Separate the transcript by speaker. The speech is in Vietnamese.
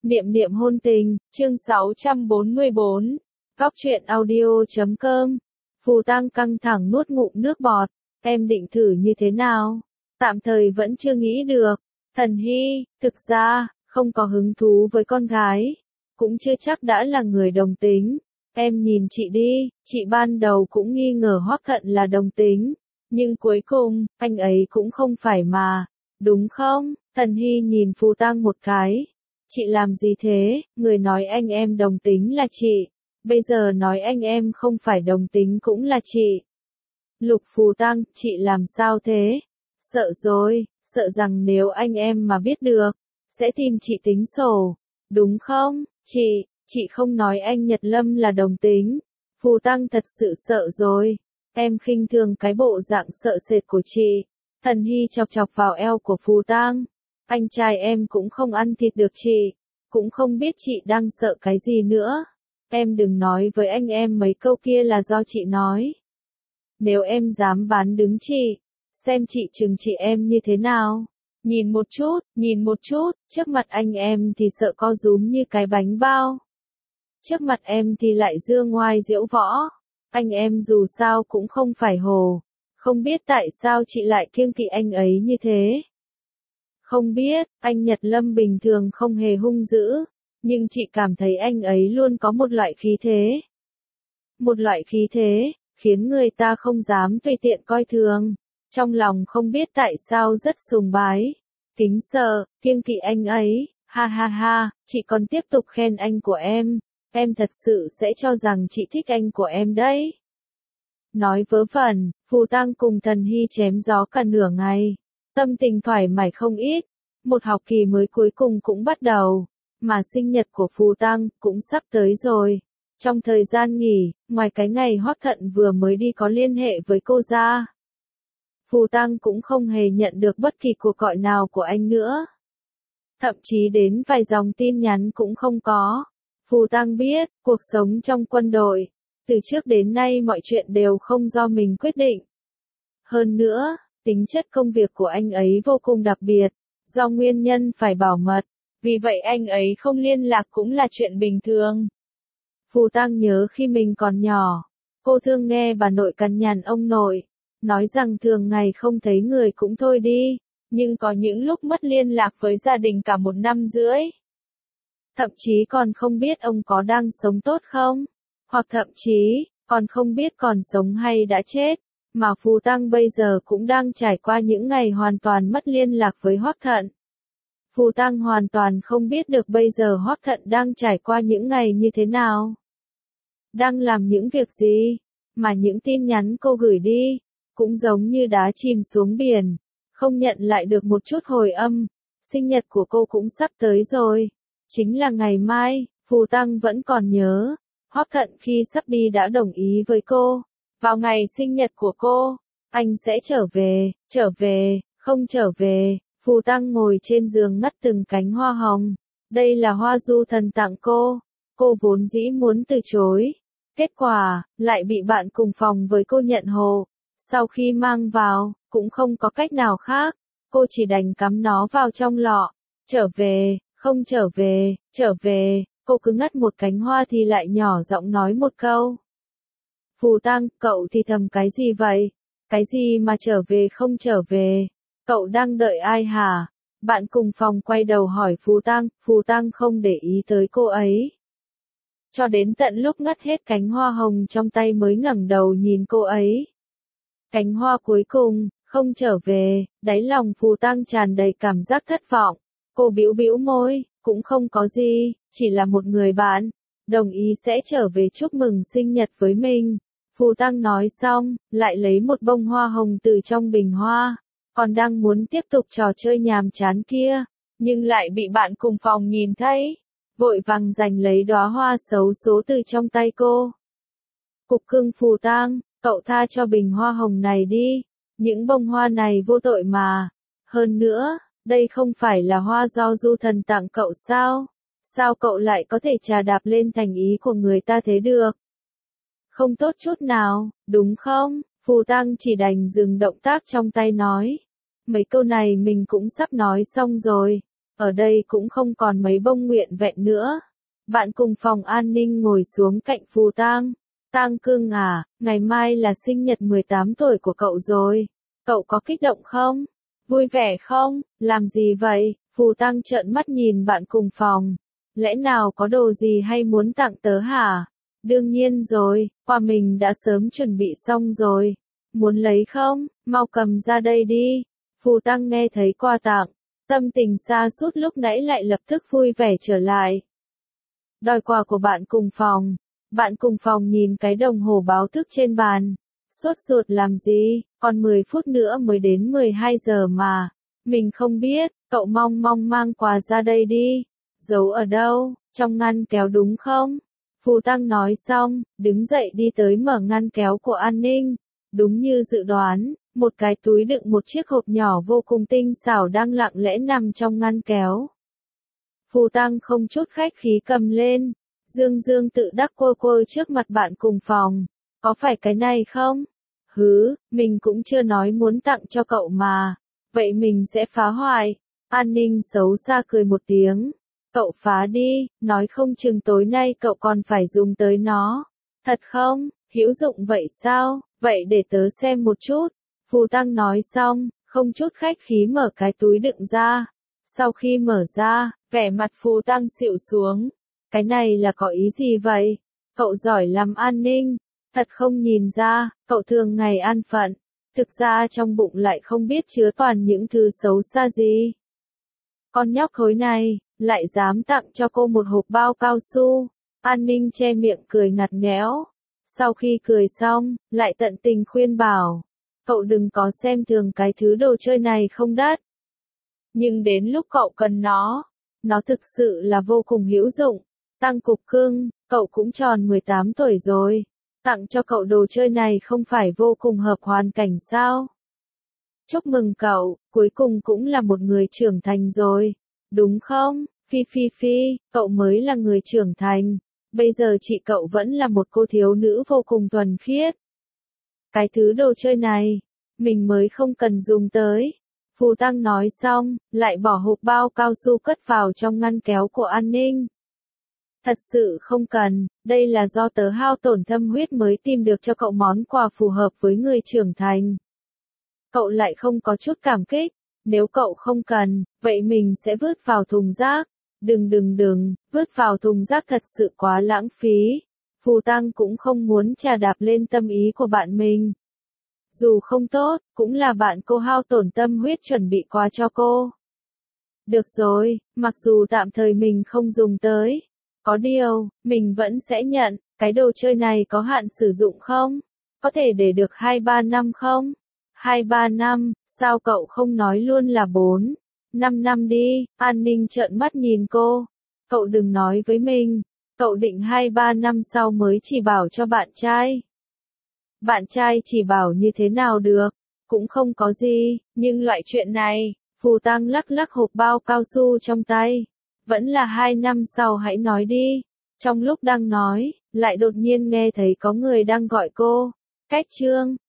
Speaker 1: Niệm niệm hôn tình, chương 644. Góc truyện audio.com. Phù Tăng căng thẳng nuốt ngụm nước bọt. Em định thử như thế nào? Tạm thời vẫn chưa nghĩ được. Thần Hy, thực ra, không có hứng thú với con gái. Cũng chưa chắc đã là người đồng tính. Em nhìn chị đi, chị ban đầu cũng nghi ngờ Hoắc Thận là đồng tính. Nhưng cuối cùng, anh ấy cũng không phải mà. Đúng không? Thần Hy nhìn Phù Tăng một cái. Chị làm gì thế, người nói anh em đồng tính là chị. Bây giờ nói anh em không phải đồng tính cũng là chị. Lục Phù Tăng, chị làm sao thế? Sợ rồi, sợ rằng nếu anh em mà biết được, sẽ tìm chị tính sổ. Đúng không, chị không nói anh Nhật Lâm là đồng tính. Phù Tăng thật sự sợ rồi. Em khinh thường cái bộ dạng sợ sệt của chị. Thần Hy chọc chọc vào eo của Phù Tăng. Anh trai em cũng không ăn thịt được chị, cũng không biết chị đang sợ cái gì nữa. Em đừng nói với anh em mấy câu kia là do chị nói. Nếu em dám bán đứng chị, xem chị chừng chị em như thế nào. Nhìn một chút, trước mặt anh em thì sợ co rúm như cái bánh bao. Trước mặt em thì lại dương ngoai diễu võ. Anh em dù sao cũng không phải hồ. Không biết tại sao chị lại kiêng kỵ anh ấy như thế. Không biết, anh Nhật Lâm bình thường không hề hung dữ, nhưng chị cảm thấy anh ấy luôn có một loại khí thế. Một loại khí thế, khiến người ta không dám tùy tiện coi thường. Trong lòng không biết tại sao rất sùng bái, kính sợ, kiêng kỵ anh ấy, ha ha ha, chị còn tiếp tục khen anh của em thật sự sẽ cho rằng chị thích anh của em đấy. Nói vớ vẩn, Phù Tăng cùng Thần Hy chém gió cả nửa ngày. Tâm tình thoải mái không ít, một học kỳ mới cuối cùng cũng bắt đầu, mà sinh nhật của Phù Tăng cũng sắp tới rồi. Trong thời gian nghỉ, ngoài cái ngày Hoắc Thận vừa mới đi có liên hệ với cô ra, Phù Tăng cũng không hề nhận được bất kỳ cuộc gọi nào của anh nữa. Thậm chí đến vài dòng tin nhắn cũng không có. Phù Tăng biết, cuộc sống trong quân đội, từ trước đến nay mọi chuyện đều không do mình quyết định. Hơn nữa, tính chất công việc của anh ấy vô cùng đặc biệt, do nguyên nhân phải bảo mật, vì vậy anh ấy không liên lạc cũng là chuyện bình thường. Phù Tăng nhớ khi mình còn nhỏ, cô thường nghe bà nội cằn nhằn ông nội, nói rằng thường ngày không thấy người cũng thôi đi, nhưng có những lúc mất liên lạc với gia đình cả 1 năm rưỡi. Thậm chí còn không biết ông có đang sống tốt không, hoặc thậm chí, còn không biết còn sống hay đã chết. Mà Phù Tăng bây giờ cũng đang trải qua những ngày hoàn toàn mất liên lạc với Hoắc Thận. Phù Tăng hoàn toàn không biết được bây giờ Hoắc Thận đang trải qua những ngày như thế nào. Đang làm những việc gì, mà những tin nhắn cô gửi đi, cũng giống như đá chìm xuống biển, không nhận lại được một chút hồi âm. Sinh nhật của cô cũng sắp tới rồi, chính là ngày mai. Phù Tăng vẫn còn nhớ, Hoắc Thận khi sắp đi đã đồng ý với cô. Vào ngày sinh nhật của cô, anh sẽ không trở về. Phù Tăng ngồi trên giường ngắt từng cánh hoa hồng. Đây là hoa du thần tặng cô. Cô vốn dĩ muốn từ chối. Kết quả, lại bị bạn cùng phòng với cô nhận hộ. Sau khi mang vào, cũng không có cách nào khác. Cô chỉ đành cắm nó vào trong lọ. Không trở về. Cô cứ ngắt một cánh hoa thì lại nhỏ giọng nói một câu. Phù Tăng, cậu thì thầm cái gì vậy? Cái gì mà trở về không trở về? Cậu đang đợi ai hả? Bạn cùng phòng quay đầu hỏi Phù Tăng không để ý tới cô ấy. Cho đến tận lúc ngắt hết cánh hoa hồng trong tay mới ngẩng đầu nhìn cô ấy. Cánh hoa cuối cùng, không trở về, đáy lòng Phù Tăng tràn đầy cảm giác thất vọng. Cô bĩu bĩu môi, cũng không có gì, chỉ là một người bạn, đồng ý sẽ trở về chúc mừng sinh nhật với mình. Phù Tăng nói xong, lại lấy một bông hoa hồng từ trong bình hoa, còn đang muốn tiếp tục trò chơi nhàm chán kia, nhưng lại bị bạn cùng phòng nhìn thấy, vội vàng giành lấy đóa hoa xấu số từ trong tay cô. Cục cưng Phù Tăng, cậu tha cho bình hoa hồng này đi, những bông hoa này vô tội mà. Hơn nữa, đây không phải là hoa do du thần tặng cậu sao? Sao cậu lại có thể trà đạp lên thành ý của người ta thế được? Không tốt chút nào, đúng không? Phù Tăng chỉ đành dừng động tác trong tay nói. Mấy câu này mình cũng sắp nói xong rồi. ở đây cũng không còn mấy bông nguyện vẹn nữa. Bạn cùng phòng an ninh ngồi xuống cạnh Phù Tang. Tang Cương à, ngày mai là sinh nhật 18 tuổi của cậu rồi. Cậu có kích động không? Vui vẻ không? Làm gì vậy? Phù Tang trợn mắt nhìn bạn cùng phòng. Lẽ nào có đồ gì hay muốn tặng tớ hả? Đương nhiên rồi, quà mình đã sớm chuẩn bị xong rồi. Muốn lấy không? Mau cầm ra đây đi. Phù Tang nghe thấy quà tặng, tâm tình sa sút lúc nãy lại lập tức vui vẻ trở lại. Đòi quà của bạn cùng phòng. Bạn cùng phòng nhìn cái đồng hồ báo thức trên bàn. Sốt ruột làm gì, còn 10 phút nữa mới đến 12 giờ mà. Mình không biết, cậu mong mang quà ra đây đi. Giấu ở đâu, trong ngăn kéo đúng không? Phù Tang nói xong, đứng dậy đi tới mở ngăn kéo của an ninh. Đúng như dự đoán, một cái túi đựng một chiếc hộp nhỏ vô cùng tinh xảo đang lặng lẽ nằm trong ngăn kéo. Phù Tang không chút khách khí cầm lên, dương tự đắc quơ trước mặt bạn cùng phòng. Có phải cái này không? Hứ, mình cũng chưa nói muốn tặng cho cậu mà. Vậy mình sẽ phá hoại. An ninh xấu xa cười một tiếng. Cậu phá đi, nói không chừng tối nay cậu còn phải dùng tới nó. Thật không? Hữu dụng vậy sao? Vậy để tớ xem một chút. Phù Tang nói xong, không chút khách khí mở cái túi đựng ra. Sau khi mở ra, vẻ mặt Phù Tang xịu xuống. Cái này là có ý gì vậy? Cậu giỏi làm an ninh. Thật không nhìn ra, cậu thường ngày an phận. Thực ra trong bụng lại không biết chứa toàn những thứ xấu xa gì. Con nhóc khối này, lại dám tặng cho cô một hộp bao cao su. An ninh che miệng cười ngặt nghẽo. Sau khi cười xong, lại tận tình khuyên bảo. Cậu đừng có xem thường cái thứ đồ chơi này không đắt. Nhưng đến lúc cậu cần nó thực sự là vô cùng hữu dụng. Tăng Cục Cưng, cậu cũng tròn 18 tuổi rồi. Tặng cho cậu đồ chơi này không phải vô cùng hợp hoàn cảnh sao? Chúc mừng cậu, cuối cùng cũng là một người trưởng thành rồi. Đúng không? Phi, cậu mới là người trưởng thành. Bây giờ chị cậu vẫn là một cô thiếu nữ vô cùng thuần khiết. Cái thứ đồ chơi này, mình mới không cần dùng tới. Phù Tang nói xong, lại bỏ hộp bao cao su cất vào trong ngăn kéo của an ninh. Thật sự không cần, đây là do tớ hao tổn tâm huyết mới tìm được cho cậu món quà phù hợp với người trưởng thành. Cậu lại không có chút cảm kích, nếu cậu không cần, vậy mình sẽ vứt vào thùng rác. Đừng, vứt vào thùng rác thật sự quá lãng phí. Phù Tang cũng không muốn chà đạp lên tâm ý của bạn mình. Dù không tốt, cũng là bạn cô hao tổn tâm huyết chuẩn bị quà cho cô. Được rồi, mặc dù tạm thời mình không dùng tới. Có điều, mình vẫn sẽ nhận, cái đồ chơi này có hạn sử dụng không? Có thể để được 2-3 năm không? 2-3 năm, sao cậu không nói luôn là 4-5 năm đi? An ninh trợn mắt nhìn cô. Cậu đừng nói với mình, cậu định 2-3 năm sau mới chỉ bảo cho bạn trai. Bạn trai chỉ bảo như thế nào được? Cũng không có gì, nhưng loại chuyện này, Phù Tang lắc hộp bao cao su trong tay. Vẫn là 2 năm sau hãy nói đi. Trong lúc đang nói, lại đột nhiên nghe thấy có người đang gọi cô. Cách Trương,